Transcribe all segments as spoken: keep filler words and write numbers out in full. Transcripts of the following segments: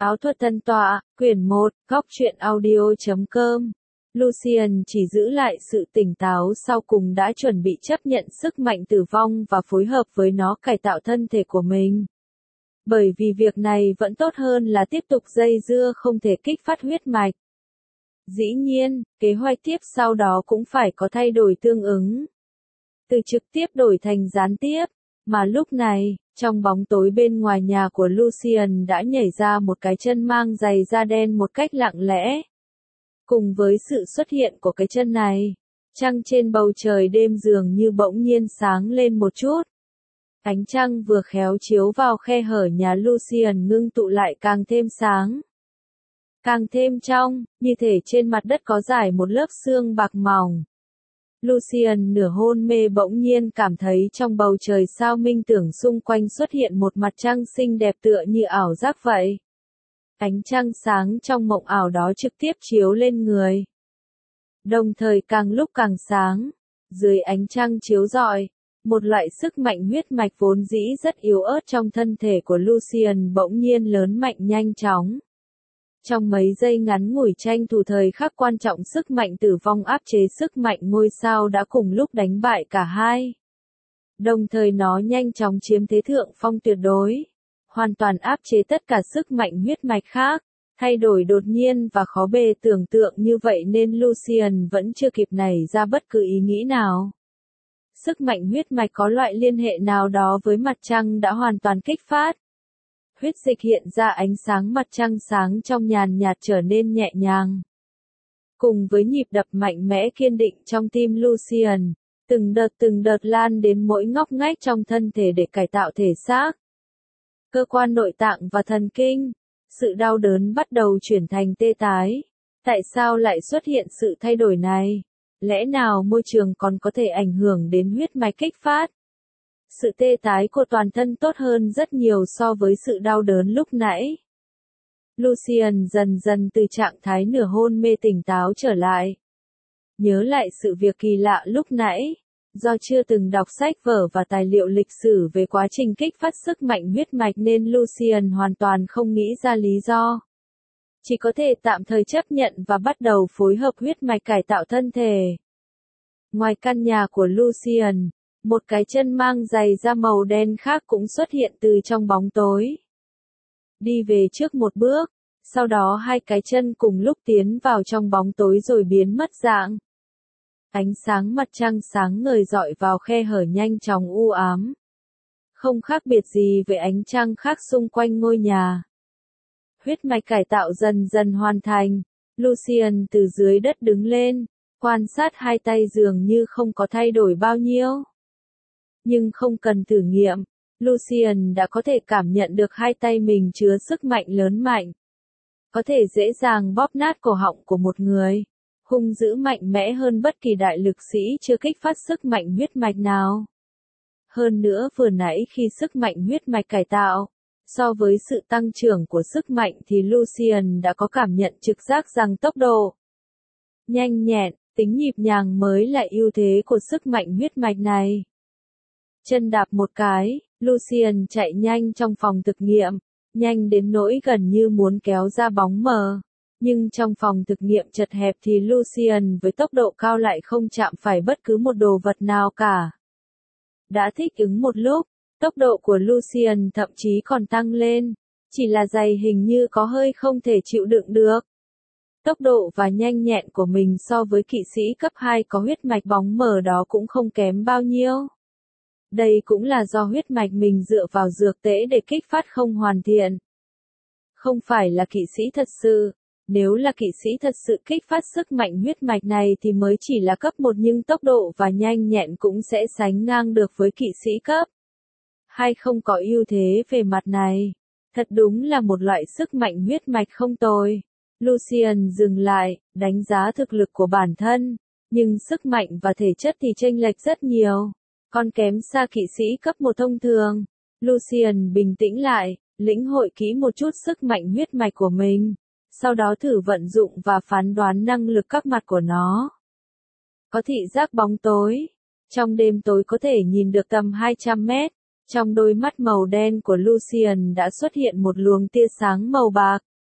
Áo thuật tân tọa, quyển một, góc truyện audio chấm com. Lucian chỉ giữ lại sự tỉnh táo sau cùng đã chuẩn bị chấp nhận sức mạnh tử vong và phối hợp với nó cải tạo thân thể của mình. Bởi vì việc này vẫn tốt hơn là tiếp tục dây dưa không thể kích phát huyết mạch. Dĩ nhiên, kế hoạch tiếp sau đó cũng phải có thay đổi tương ứng. Từ trực tiếp đổi thành gián tiếp, mà lúc này, trong bóng tối bên ngoài nhà của Lucian đã nhảy ra một cái chân mang giày da đen một cách lặng lẽ. Cùng với sự xuất hiện của cái chân này, trăng trên bầu trời đêm dường như bỗng nhiên sáng lên một chút. Ánh trăng vừa khéo chiếu vào khe hở nhà Lucian ngưng tụ lại càng thêm sáng. Càng thêm trong, như thể trên mặt đất có rải một lớp sương bạc mỏng. Lucian nửa hôn mê bỗng nhiên cảm thấy trong bầu trời sao minh tưởng xung quanh xuất hiện một mặt trăng xinh đẹp tựa như ảo giác vậy. Ánh trăng sáng trong mộng ảo đó trực tiếp chiếu lên người. Đồng thời càng lúc càng sáng, dưới ánh trăng chiếu rọi, một loại sức mạnh huyết mạch vốn dĩ rất yếu ớt trong thân thể của Lucian bỗng nhiên lớn mạnh nhanh chóng. Trong mấy giây ngắn ngủi tranh thủ thời khắc quan trọng sức mạnh tử vong áp chế sức mạnh ngôi sao đã cùng lúc đánh bại cả hai. Đồng thời nó nhanh chóng chiếm thế thượng phong tuyệt đối, hoàn toàn áp chế tất cả sức mạnh huyết mạch khác, thay đổi đột nhiên và khó bề tưởng tượng như vậy nên Lucian vẫn chưa kịp nảy ra bất cứ ý nghĩ nào. Sức mạnh huyết mạch có loại liên hệ nào đó với mặt trăng đã hoàn toàn kích phát. Huyết dịch hiện ra ánh sáng mặt trăng sáng trong nhàn nhạt trở nên nhẹ nhàng. Cùng với nhịp đập mạnh mẽ kiên định trong tim Lucian, từng đợt từng đợt lan đến mỗi ngóc ngách trong thân thể để cải tạo thể xác. Cơ quan nội tạng và thần kinh, sự đau đớn bắt đầu chuyển thành tê tái. Tại sao lại xuất hiện sự thay đổi này? Lẽ nào môi trường còn có thể ảnh hưởng đến huyết mạch kích phát? Sự tê tái của toàn thân tốt hơn rất nhiều so với sự đau đớn lúc nãy. Lucian dần dần từ trạng thái nửa hôn mê tỉnh táo trở lại. Nhớ lại sự việc kỳ lạ lúc nãy, do chưa từng đọc sách vở và tài liệu lịch sử về quá trình kích phát sức mạnh huyết mạch nên Lucian hoàn toàn không nghĩ ra lý do. Chỉ có thể tạm thời chấp nhận và bắt đầu phối hợp huyết mạch cải tạo thân thể. Ngoài căn nhà của Lucian, một cái chân mang giày da màu đen khác cũng xuất hiện từ trong bóng tối. Đi về trước một bước, sau đó hai cái chân cùng lúc tiến vào trong bóng tối rồi biến mất dạng. Ánh sáng mặt trăng sáng ngời rọi vào khe hở nhanh chóng u ám. Không khác biệt gì với ánh trăng khác xung quanh ngôi nhà. Huyết mạch cải tạo dần dần hoàn thành, Lucian từ dưới đất đứng lên, quan sát hai tay dường như không có thay đổi bao nhiêu. Nhưng không cần thử nghiệm, Lucian đã có thể cảm nhận được hai tay mình chứa sức mạnh lớn mạnh. Có thể dễ dàng bóp nát cổ họng của một người, hung dữ mạnh mẽ hơn bất kỳ đại lực sĩ chưa kích phát sức mạnh huyết mạch nào. Hơn nữa vừa nãy khi sức mạnh huyết mạch cải tạo, so với sự tăng trưởng của sức mạnh thì Lucian đã có cảm nhận trực giác rằng tốc độ nhanh nhẹn, tính nhịp nhàng mới là ưu thế của sức mạnh huyết mạch này. Chân đạp một cái, Lucian chạy nhanh trong phòng thực nghiệm, nhanh đến nỗi gần như muốn kéo ra bóng mờ. Nhưng trong phòng thực nghiệm chật hẹp thì Lucian với tốc độ cao lại không chạm phải bất cứ một đồ vật nào cả. Đã thích ứng một lúc, tốc độ của Lucian thậm chí còn tăng lên, chỉ là giày hình như có hơi không thể chịu đựng được. Tốc độ và nhanh nhẹn của mình so với kỵ sĩ cấp hai có huyết mạch bóng mờ đó cũng không kém bao nhiêu. Đây cũng là do huyết mạch mình dựa vào dược tễ để kích phát không hoàn thiện. Không phải là kỵ sĩ thật sự, nếu là kỵ sĩ thật sự kích phát sức mạnh huyết mạch này thì mới chỉ là cấp một nhưng tốc độ và nhanh nhẹn cũng sẽ sánh ngang được với kỵ sĩ cấp hai không có ưu thế về mặt này. Thật đúng là một loại sức mạnh huyết mạch không tồi. Lucian dừng lại, đánh giá thực lực của bản thân, nhưng sức mạnh và thể chất thì chênh lệch rất nhiều. Còn kém xa kỵ sĩ cấp một thông thường. Lucian bình tĩnh lại, lĩnh hội kỹ một chút sức mạnh huyết mạch của mình, sau đó thử vận dụng và phán đoán năng lực các mặt của nó. Có thị giác bóng tối. Trong đêm tối có thể nhìn được tầm hai trăm mét. Trong đôi mắt màu đen của Lucian đã xuất hiện một luồng tia sáng màu bạc.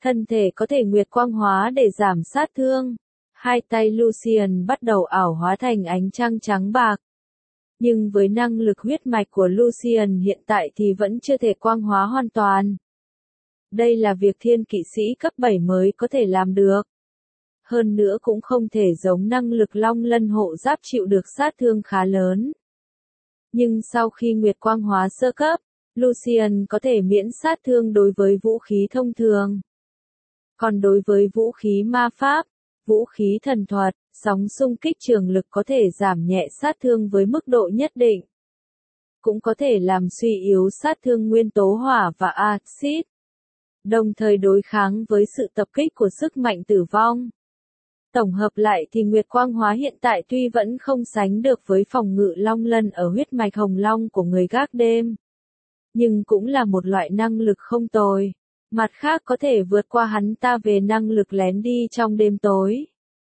Thân thể có thể nguyệt quang hóa để giảm sát thương. Hai tay Lucian bắt đầu ảo hóa thành ánh trăng trắng bạc. Nhưng với năng lực huyết mạch của Lucian hiện tại thì vẫn chưa thể quang hóa hoàn toàn. Đây là việc thiên kỵ sĩ cấp bảy mới có thể làm được. Hơn nữa cũng không thể giống năng lực long lân hộ giáp chịu được sát thương khá lớn. Nhưng sau khi nguyệt quang hóa sơ cấp, Lucian có thể miễn sát thương đối với vũ khí thông thường. Còn đối với vũ khí ma pháp, vũ khí thần thuật, sóng xung kích trường lực có thể giảm nhẹ sát thương với mức độ nhất định. Cũng có thể làm suy yếu sát thương nguyên tố hỏa và axit. Đồng thời đối kháng với sự tập kích của sức mạnh tử vong. Tổng hợp lại thì nguyệt quang hóa hiện tại tuy vẫn không sánh được với phòng ngự long lân ở huyết mạch hồng long của người gác đêm. Nhưng cũng là một loại năng lực không tồi. Mặt khác có thể vượt qua hắn ta về năng lực lén đi trong đêm tối.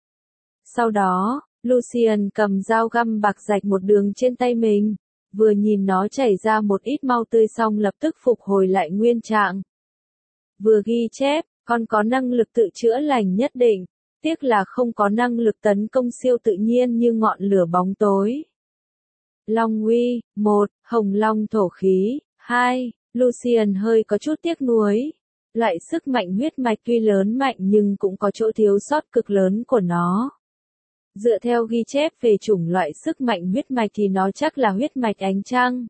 Sau đó, Lucian cầm dao găm bạc rạch một đường trên tay mình, vừa nhìn nó chảy ra một ít máu tươi xong lập tức phục hồi lại nguyên trạng. Vừa ghi chép, còn có năng lực tự chữa lành nhất định, tiếc là không có năng lực tấn công siêu tự nhiên như ngọn lửa bóng tối. Long uy, một, hồng long thổ khí, hai, Lucian hơi có chút tiếc nuối. Loại sức mạnh huyết mạch tuy lớn mạnh nhưng cũng có chỗ thiếu sót cực lớn của nó. Dựa theo ghi chép về chủng loại sức mạnh huyết mạch thì nó chắc là huyết mạch ánh trăng.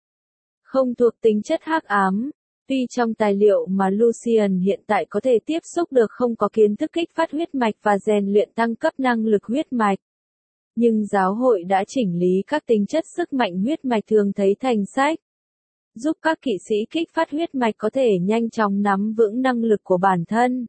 Không thuộc tính chất hắc ám, tuy trong tài liệu mà Lucian hiện tại có thể tiếp xúc được không có kiến thức kích phát huyết mạch và rèn luyện tăng cấp năng lực huyết mạch. Nhưng giáo hội đã chỉnh lý các tính chất sức mạnh huyết mạch thường thấy thành sách. Giúp các kỵ sĩ kích phát huyết mạch có thể nhanh chóng nắm vững năng lực của bản thân.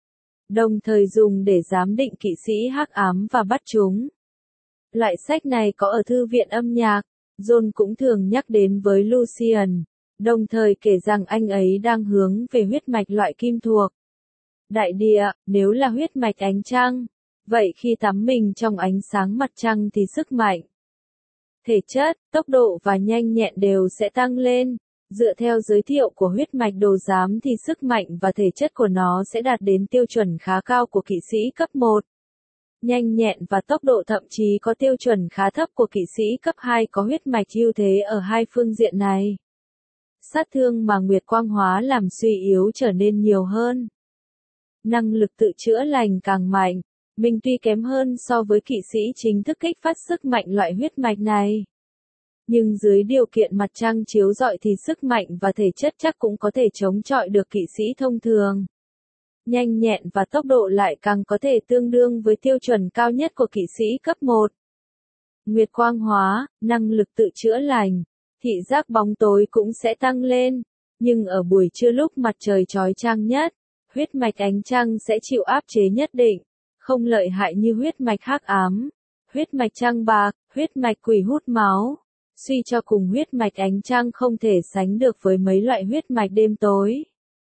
Đồng thời dùng để giám định kỵ sĩ hắc ám và bắt chúng. Loại sách này có ở thư viện âm nhạc, John cũng thường nhắc đến với Lucian, đồng thời kể rằng anh ấy đang hướng về huyết mạch loại kim thuộc. Đại địa, nếu là huyết mạch ánh trăng, vậy khi tắm mình trong ánh sáng mặt trăng thì sức mạnh, thể chất, tốc độ và nhanh nhẹn đều sẽ tăng lên. Dựa theo giới thiệu của huyết mạch đồ giám thì sức mạnh và thể chất của nó sẽ đạt đến tiêu chuẩn khá cao của kỵ sĩ cấp một. Nhanh nhẹn và tốc độ thậm chí có tiêu chuẩn khá thấp của kỵ sĩ cấp hai có huyết mạch ưu thế ở hai phương diện này. Sát thương mà nguyệt quang hóa làm suy yếu trở nên nhiều hơn. Năng lực tự chữa lành càng mạnh, mình tuy kém hơn so với kỵ sĩ chính thức kích phát sức mạnh loại huyết mạch này. Nhưng dưới điều kiện mặt trăng chiếu rọi thì sức mạnh và thể chất chắc cũng có thể chống chọi được kỵ sĩ thông thường. Nhanh nhẹn và tốc độ lại càng có thể tương đương với tiêu chuẩn cao nhất của kỵ sĩ cấp một. Nguyệt quang hóa, năng lực tự chữa lành, thị giác bóng tối cũng sẽ tăng lên, nhưng ở buổi trưa lúc mặt trời chói chang nhất, huyết mạch ánh trăng sẽ chịu áp chế nhất định, không lợi hại như huyết mạch hắc ám, huyết mạch trăng bạc, huyết mạch quỷ hút máu. Suy cho cùng huyết mạch ánh trăng không thể sánh được với mấy loại huyết mạch đêm tối.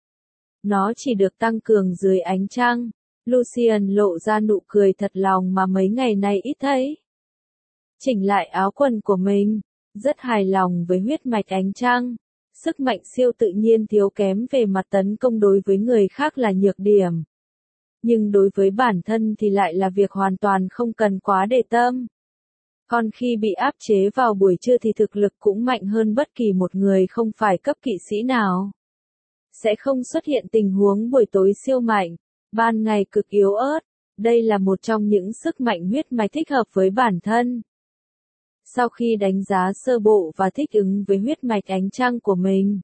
Nó chỉ được tăng cường dưới ánh trăng. Lucian lộ ra nụ cười thật lòng mà mấy ngày nay ít thấy. Chỉnh lại áo quần của mình, rất hài lòng với huyết mạch ánh trăng. Sức mạnh siêu tự nhiên thiếu kém về mặt tấn công đối với người khác là nhược điểm. Nhưng đối với bản thân thì lại là việc hoàn toàn không cần quá để tâm. Còn khi bị áp chế vào buổi trưa thì thực lực cũng mạnh hơn bất kỳ một người không phải cấp kỵ sĩ nào. Sẽ không xuất hiện tình huống buổi tối siêu mạnh, ban ngày cực yếu ớt. Đây là một trong những sức mạnh huyết mạch thích hợp với bản thân. Sau khi đánh giá sơ bộ và thích ứng với huyết mạch ánh trăng của mình,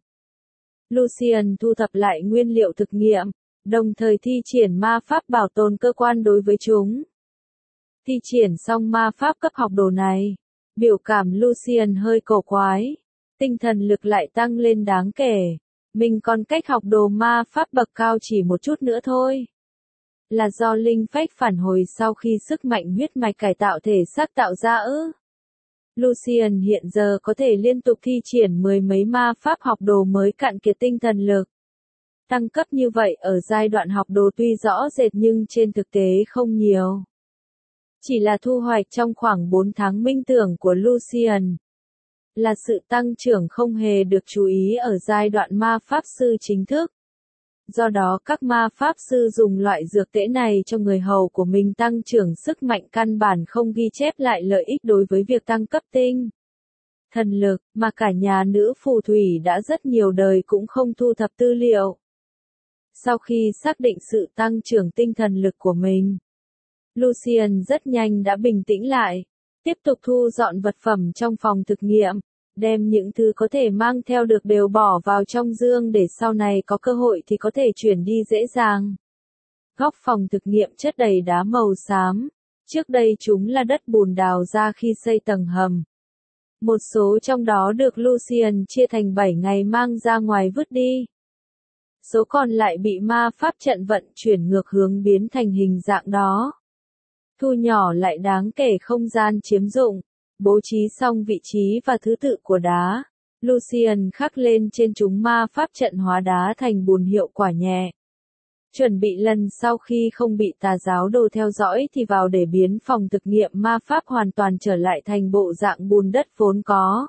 Lucian thu thập lại nguyên liệu thực nghiệm, đồng thời thi triển ma pháp bảo tồn cơ quan đối với chúng. Thi triển xong ma pháp cấp học đồ này, biểu cảm Lucian hơi cổ quái, tinh thần lực lại tăng lên đáng kể. Mình còn cách học đồ ma pháp bậc cao chỉ một chút nữa thôi. Là do linh phách phản hồi sau khi sức mạnh huyết mạch cải tạo thể xác tạo ra ư? Lucian hiện giờ có thể liên tục thi triển mười mấy ma pháp học đồ mới cạn kiệt tinh thần lực. Tăng cấp như vậy ở giai đoạn học đồ tuy rõ rệt nhưng trên thực tế không nhiều. Chỉ là thu hoạch trong khoảng bốn tháng minh tưởng của Lucian. Là sự tăng trưởng không hề được chú ý ở giai đoạn ma pháp sư chính thức. Do đó các ma pháp sư dùng loại dược tễ này cho người hầu của mình tăng trưởng sức mạnh căn bản không ghi chép lại lợi ích đối với việc tăng cấp tinh thần lực, mà cả nhà nữ phù thủy đã rất nhiều đời cũng không thu thập tư liệu. Sau khi xác định sự tăng trưởng tinh thần lực của mình, Lucian rất nhanh đã bình tĩnh lại, tiếp tục thu dọn vật phẩm trong phòng thực nghiệm, đem những thứ có thể mang theo được đều bỏ vào trong dương để sau này có cơ hội thì có thể chuyển đi dễ dàng. Góc phòng thực nghiệm chất đầy đá màu xám, trước đây chúng là đất bùn đào ra khi xây tầng hầm. Một số trong đó được Lucian chia thành bảy ngày mang ra ngoài vứt đi. Số còn lại bị ma pháp trận vận chuyển ngược hướng biến thành hình dạng đó. Thu nhỏ lại đáng kể không gian chiếm dụng, bố trí xong vị trí và thứ tự của đá, Lucian khắc lên trên chúng ma pháp trận hóa đá thành bùn hiệu quả nhẹ. Chuẩn bị lần sau khi không bị tà giáo đồ theo dõi thì vào để biến phòng thực nghiệm ma pháp hoàn toàn trở lại thành bộ dạng bùn đất vốn có.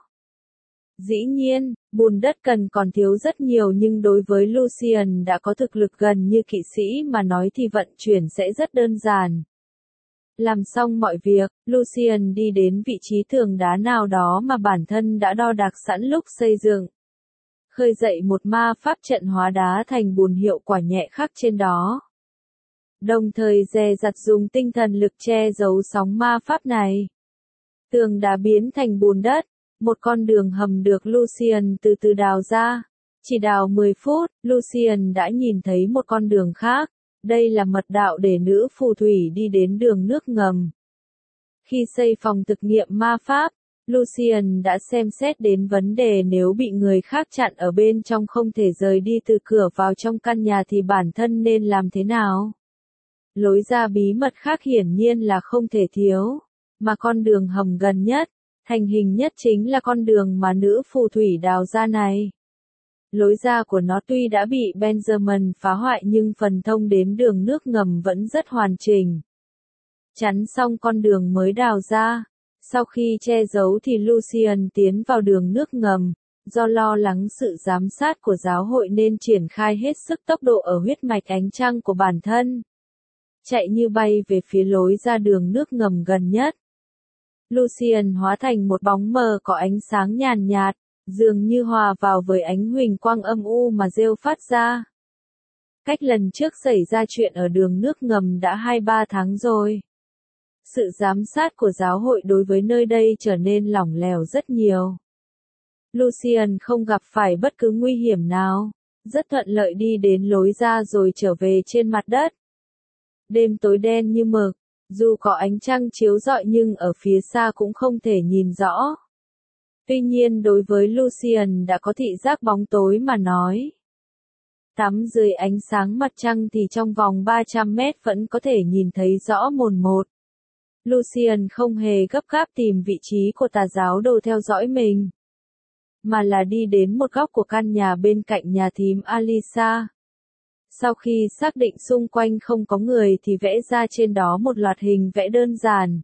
Dĩ nhiên, bùn đất cần còn thiếu rất nhiều nhưng đối với Lucian đã có thực lực gần như kỵ sĩ mà nói thì vận chuyển sẽ rất đơn giản. Làm xong mọi việc, Lucian đi đến vị trí tường đá nào đó mà bản thân đã đo đạc sẵn lúc xây dựng. Khơi dậy một ma pháp trận hóa đá thành bùn hiệu quả nhẹ khắc trên đó. Đồng thời dè dặt dùng tinh thần lực che giấu sóng ma pháp này. Tường đá biến thành bùn đất, một con đường hầm được Lucian từ từ đào ra. Chỉ đào mười phút, Lucian đã nhìn thấy một con đường khác. Đây là mật đạo để nữ phù thủy đi đến đường nước ngầm. Khi xây phòng thực nghiệm ma pháp, Lucian đã xem xét đến vấn đề nếu bị người khác chặn ở bên trong không thể rời đi từ cửa vào trong căn nhà thì bản thân nên làm thế nào? Lối ra bí mật khác hiển nhiên là không thể thiếu, mà con đường hầm gần nhất, thành hình nhất chính là con đường mà nữ phù thủy đào ra này. Lối ra của nó tuy đã bị Benjamin phá hoại nhưng phần thông đến đường nước ngầm vẫn rất hoàn chỉnh. Chắn xong con đường mới đào ra. Sau khi che giấu thì Lucian tiến vào đường nước ngầm, do lo lắng sự giám sát của giáo hội nên triển khai hết sức tốc độ ở huyết mạch ánh trăng của bản thân. Chạy như bay về phía lối ra đường nước ngầm gần nhất. Lucian hóa thành một bóng mờ có ánh sáng nhàn nhạt, dường như hòa vào với ánh huỳnh quang âm u mà rêu phát ra. Cách lần trước xảy ra chuyện ở đường nước ngầm đã hai ba tháng rồi. Sự giám sát của giáo hội đối với nơi đây trở nên lỏng lẻo rất nhiều. Lucian không gặp phải bất cứ nguy hiểm nào, rất thuận lợi đi đến lối ra rồi trở về trên mặt đất. Đêm tối đen như mực, dù có ánh trăng chiếu rọi nhưng ở phía xa cũng không thể nhìn rõ. Tuy nhiên đối với Lucian đã có thị giác bóng tối mà nói. Tắm dưới ánh sáng mặt trăng thì trong vòng ba trăm mét vẫn có thể nhìn thấy rõ mồn một. Lucian không hề gấp gáp tìm vị trí của tà giáo đồ theo dõi mình, mà là đi đến một góc của căn nhà bên cạnh nhà thím Alisa. Sau khi xác định xung quanh không có người thì vẽ ra trên đó một loạt hình vẽ đơn giản.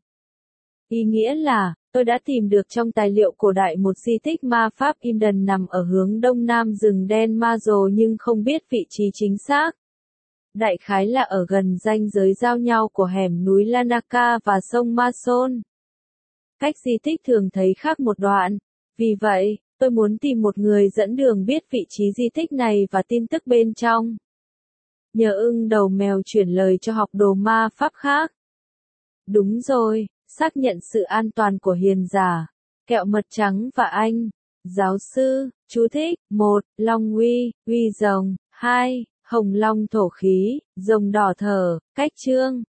Ý nghĩa là, tôi đã tìm được trong tài liệu cổ đại một di tích ma pháp Imden nằm ở hướng đông nam rừng đen Mazo nhưng không biết vị trí chính xác. Đại khái là ở gần ranh giới giao nhau của hẻm núi Lanaka và sông Mason. Cách di tích thường thấy khác một đoạn. Vì vậy, tôi muốn tìm một người dẫn đường biết vị trí di tích này và tin tức bên trong. Nhờ ưng đầu mèo chuyển lời cho học đồ ma pháp khác. Đúng rồi, xác nhận sự an toàn của hiền giả. Kẹo mật trắng và anh. Giáo sư, chú thích, một. Long uy, uy rồng, hai. Hồng long thổ khí, rồng đỏ thở, cách chương.